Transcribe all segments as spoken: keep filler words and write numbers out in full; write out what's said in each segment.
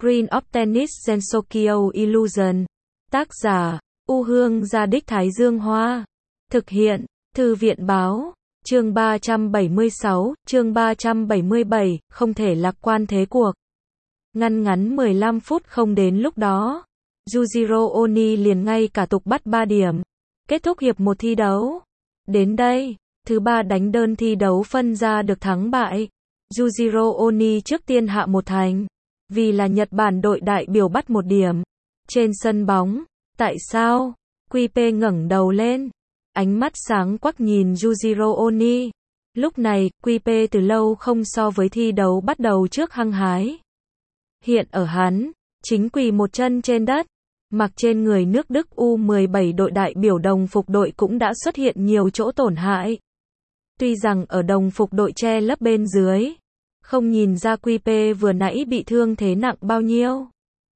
Screen of Tennis Gensokyo Illusion. Tác giả, U Hương Gia Đích Thái Dương Hoa. Thực hiện, Thư viện Báo. Chương ba trăm bảy mươi sáu, chương ba trăm bảy mươi bảy, không thể lạc quan thế cuộc. Ngăn ngắn mười lăm phút không đến lúc đó, Yujiro Oni liền ngay cả tục bắt ba điểm. Kết thúc hiệp một thi đấu. Đến đây, thứ ba đánh đơn thi đấu phân ra được thắng bại. Yujiro Oni trước tiên hạ một thành. Vì là Nhật Bản đội đại biểu bắt một điểm. Trên sân bóng, tại sao? quy pê ngẩng đầu lên. Ánh mắt sáng quắc nhìn Yujiro Oni. Lúc này, quy pê từ lâu không so với thi đấu bắt đầu trước hăng hái. Hiện ở hắn, chính quỳ một chân trên đất. Mặc trên người nước Đức U mười bảy đội đại biểu đồng phục đội cũng đã xuất hiện nhiều chỗ tổn hại. Tuy rằng ở đồng phục đội che lấp bên dưới, không nhìn ra quy pê vừa nãy bị thương thế nặng bao nhiêu.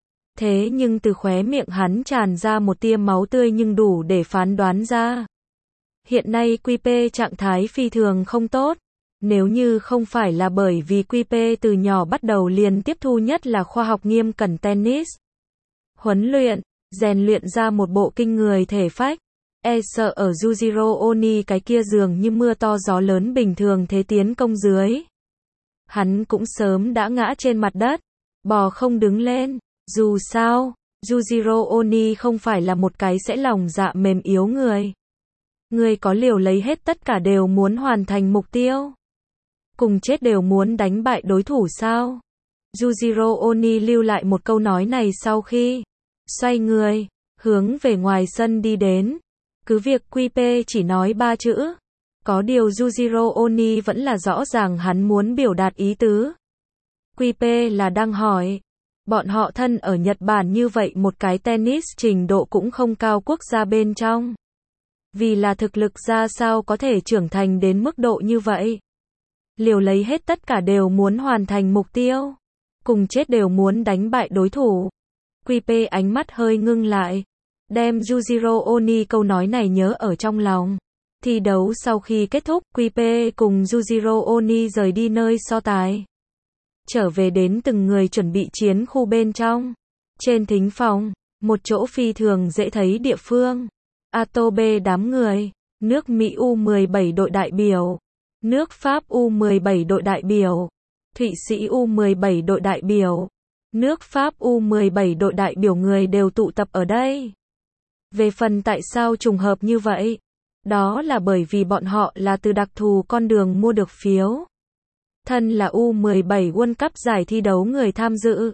Thế nhưng từ khóe miệng hắn tràn ra một tia máu tươi nhưng đủ để phán đoán ra. Hiện nay quy pê trạng thái phi thường không tốt. Nếu như không phải là bởi vì quy pê từ nhỏ bắt đầu liền tiếp thu nhất là khoa học nghiêm cẩn tennis. Huấn luyện, rèn luyện ra một bộ kinh người thể phách. E sợ ở Yujiro Oni cái kia dường như mưa to gió lớn bình thường thế tiến công dưới. Hắn cũng sớm đã ngã trên mặt đất, bò không đứng lên. Dù sao, Yujiro Oni không phải là một cái sẽ lòng dạ mềm yếu người. Người có liều lấy hết tất cả đều muốn hoàn thành mục tiêu. Cùng chết đều muốn đánh bại đối thủ sao? Yujiro Oni lưu lại một câu nói này sau khi xoay người, hướng về ngoài sân đi đến. Cứ việc quy pê chỉ nói ba chữ. Có điều Yujiro Oni vẫn là rõ ràng hắn muốn biểu đạt ý tứ. quy pê là đang hỏi. Bọn họ thân ở Nhật Bản như vậy một cái tennis trình độ cũng không cao quốc gia bên trong. Vì là thực lực ra sao có thể trưởng thành đến mức độ như vậy. Liều lấy hết tất cả đều muốn hoàn thành mục tiêu. Cùng chết đều muốn đánh bại đối thủ. quy pê ánh mắt hơi ngưng lại. Đem Yujiro Oni câu nói này nhớ ở trong lòng. Thi đấu sau khi kết thúc, quy pê cùng Yujiro Oni rời đi nơi so tài. Trở về đến từng người chuẩn bị chiến khu bên trong. Trên thính phòng, một chỗ phi thường dễ thấy địa phương. Atobe đám người, nước Mỹ U mười bảy đội đại biểu, nước Pháp U mười bảy đội đại biểu, Thụy Sĩ U mười bảy đội đại biểu, nước Pháp U mười bảy đội đại biểu người đều tụ tập ở đây. Về phần tại sao trùng hợp như vậy? Đó là bởi vì bọn họ là từ đặc thù con đường mua được phiếu. Thân là U mười bảy World Cup giải thi đấu người tham dự.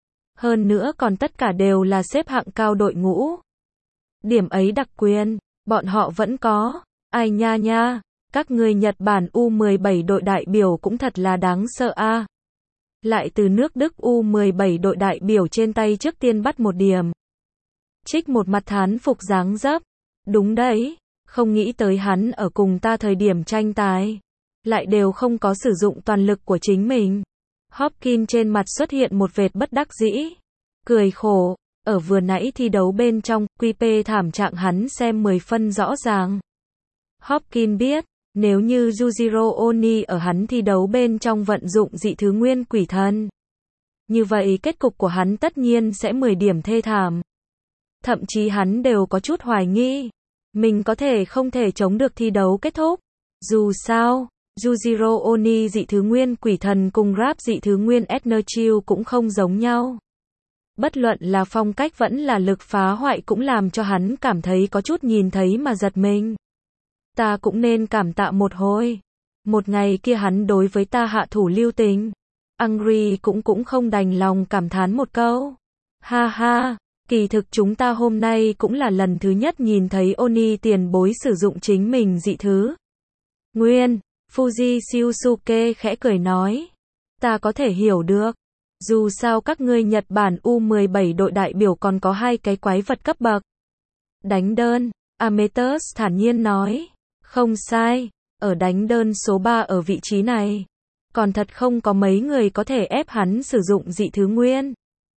Hơn nữa còn tất cả đều là xếp hạng cao đội ngũ. Điểm ấy đặc quyền, bọn họ vẫn có. Ai nha nha, các người Nhật Bản U mười bảy đội đại biểu cũng thật là đáng sợ a. À. Lại từ nước Đức U mười bảy đội đại biểu trên tay trước tiên bắt một điểm. Trích một mặt thán phục dáng dấp. Đúng đấy, không nghĩ tới hắn ở cùng ta thời điểm tranh tài. Lại đều không có sử dụng toàn lực của chính mình. Hopkins trên mặt xuất hiện một vệt bất đắc dĩ. Cười khổ, ở vừa nãy thi đấu bên trong, quy pê thảm trạng hắn xem mười phân rõ ràng. Hopkins biết, nếu như Yujiro Oni ở hắn thi đấu bên trong vận dụng dị thứ nguyên quỷ thần. Như vậy kết cục của hắn tất nhiên sẽ mười điểm thê thảm. Thậm chí hắn đều có chút hoài nghi. Mình có thể không thể chống được thi đấu kết thúc. Dù sao, Yujiro Oni dị thứ nguyên quỷ thần cùng Rap dị thứ nguyên Etherchill cũng không giống nhau. Bất luận là phong cách vẫn là lực phá hoại cũng làm cho hắn cảm thấy có chút nhìn thấy mà giật mình. Ta cũng nên cảm tạ một hồi. Một ngày kia hắn đối với ta hạ thủ lưu tình. Angry cũng cũng không đành lòng cảm thán một câu. Ha ha, kỳ thực chúng ta hôm nay cũng là lần thứ nhất nhìn thấy Oni tiền bối sử dụng chính mình dị thứ nguyên. Fuji Shiosuke khẽ cười nói. Ta có thể hiểu được. Dù sao các ngươi Nhật Bản U mười bảy đội đại biểu còn có hai cái quái vật cấp bậc. Đánh đơn, Ametus thản nhiên nói. Không sai, ở đánh đơn số ba ở vị trí này. Còn thật không có mấy người có thể ép hắn sử dụng dị thứ nguyên.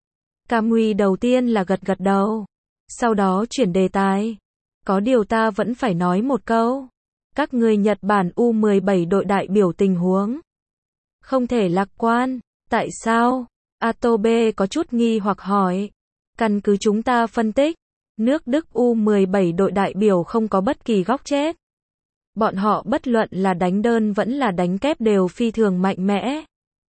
Camui đầu tiên là gật gật đầu. Sau đó chuyển đề tài. Có điều ta vẫn phải nói một câu. Các người Nhật Bản U mười bảy đội đại biểu tình huống. Không thể lạc quan. Tại sao? Atobe có chút nghi hoặc hỏi. Căn cứ chúng ta phân tích, nước Đức U mười bảy đội đại biểu không có bất kỳ góc chết. Bọn họ bất luận là đánh đơn vẫn là đánh kép đều phi thường mạnh mẽ.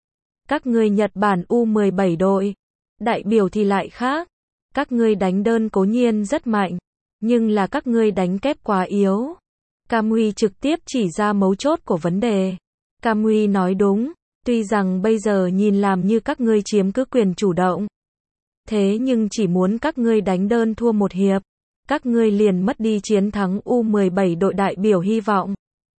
Các ngươi Nhật Bản U mười bảy đội đại biểu thì lại khác. Các ngươi đánh đơn cố nhiên rất mạnh, nhưng là các ngươi đánh kép quá yếu. Kamui trực tiếp chỉ ra mấu chốt của vấn đề. Kamui nói đúng, tuy rằng bây giờ nhìn làm như các ngươi chiếm cứ quyền chủ động. Thế nhưng chỉ muốn các ngươi đánh đơn thua một hiệp, các ngươi liền mất đi chiến thắng U mười bảy đội đại biểu hy vọng.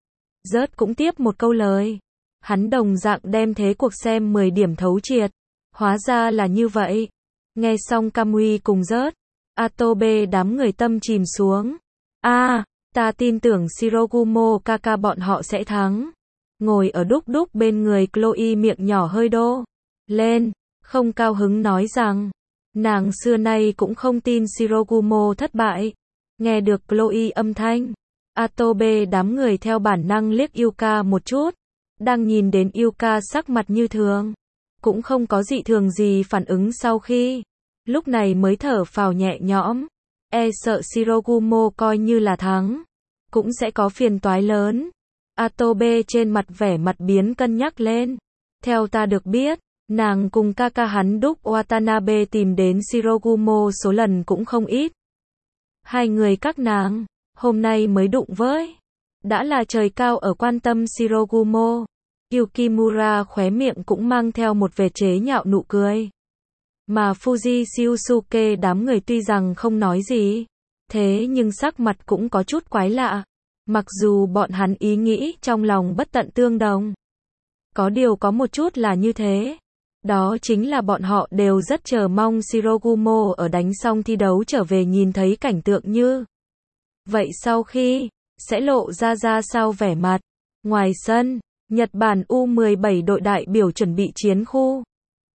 Rớt cũng tiếp một câu lời. Hắn đồng dạng đem thế cuộc xem mười điểm thấu triệt. Hóa ra là như vậy. Nghe xong Kamui cùng rớt, Atobe đám người tâm chìm xuống. A, à, ta tin tưởng Shirogumo Kaka bọn họ sẽ thắng. Ngồi ở đúc đúc bên người Chloe miệng nhỏ hơi đô lên, không cao hứng nói rằng, nàng xưa nay cũng không tin Shirogumo thất bại. Nghe được Chloe âm thanh, Atobe đám người theo bản năng liếc Yuka một chút. Đang nhìn đến Yuka sắc mặt như thường, cũng không có dị thường gì phản ứng sau khi, lúc này mới thở phào nhẹ nhõm. E sợ Shirogumo coi như là thắng, cũng sẽ có phiền toái lớn. Atobe trên mặt vẻ mặt biến cân nhắc lên. Theo ta được biết, nàng cùng Kaka hắn đúc Watanabe tìm đến Shirogumo số lần cũng không ít. Hai người các nàng, hôm nay mới đụng với. Đã là trời cao ở quan tâm Shirogumo. Yukimura khóe miệng cũng mang theo một vẻ chế nhạo nụ cười. Mà Fuji Shiusuke đám người tuy rằng không nói gì, thế nhưng sắc mặt cũng có chút quái lạ. Mặc dù bọn hắn ý nghĩ trong lòng bất tận tương đồng. Có điều có một chút là như thế. Đó chính là bọn họ đều rất chờ mong Shirogumo ở đánh xong thi đấu trở về nhìn thấy cảnh tượng như vậy sau khi, sẽ lộ ra ra sao vẻ mặt. Ngoài sân, Nhật Bản U mười bảy đội đại biểu chuẩn bị chiến khu.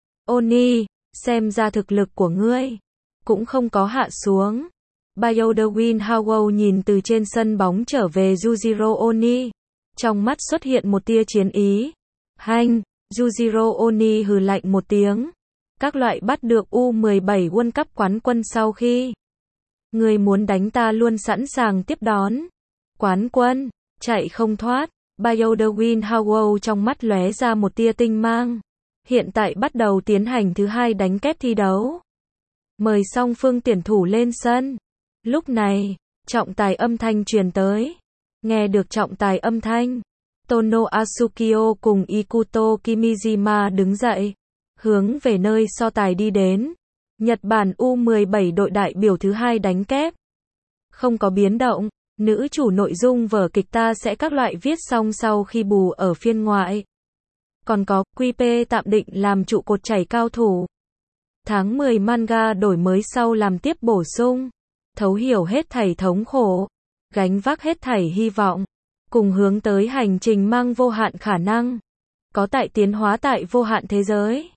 Oni, xem ra thực lực của ngươi cũng không có hạ xuống. Bayodewin Howell nhìn từ trên sân bóng trở về Yujiro Oni. Trong mắt xuất hiện một tia chiến ý. Hanh, Yujiro Oni hừ lạnh một tiếng. Các loại bắt được U mười bảy World Cup quán quân sau khi. Người muốn đánh ta luôn sẵn sàng tiếp đón. Quán quân, chạy không thoát. Bayodewin Howell trong mắt lóe ra một tia tinh mang. Hiện tại bắt đầu tiến hành thứ hai đánh kép thi đấu. Mời song phương tuyển thủ lên sân. Lúc này, trọng tài âm thanh truyền tới. Nghe được trọng tài âm thanh, Tono Asukio cùng Ikuto Kimijima đứng dậy, hướng về nơi so tài đi đến. Nhật Bản U mười bảy đội đại biểu thứ hai đánh kép. Không có biến động, nữ chủ nội dung vở kịch ta sẽ các loại viết xong sau khi bù ở phiên ngoại. Còn có, quy pê tạm định làm trụ cột chảy cao thủ. Tháng mười manga đổi mới sau làm tiếp bổ sung. Thấu hiểu hết thảy thống khổ, gánh vác hết thảy hy vọng, cùng hướng tới hành trình mang vô hạn khả năng, có tại tiến hóa tại vô hạn thế giới.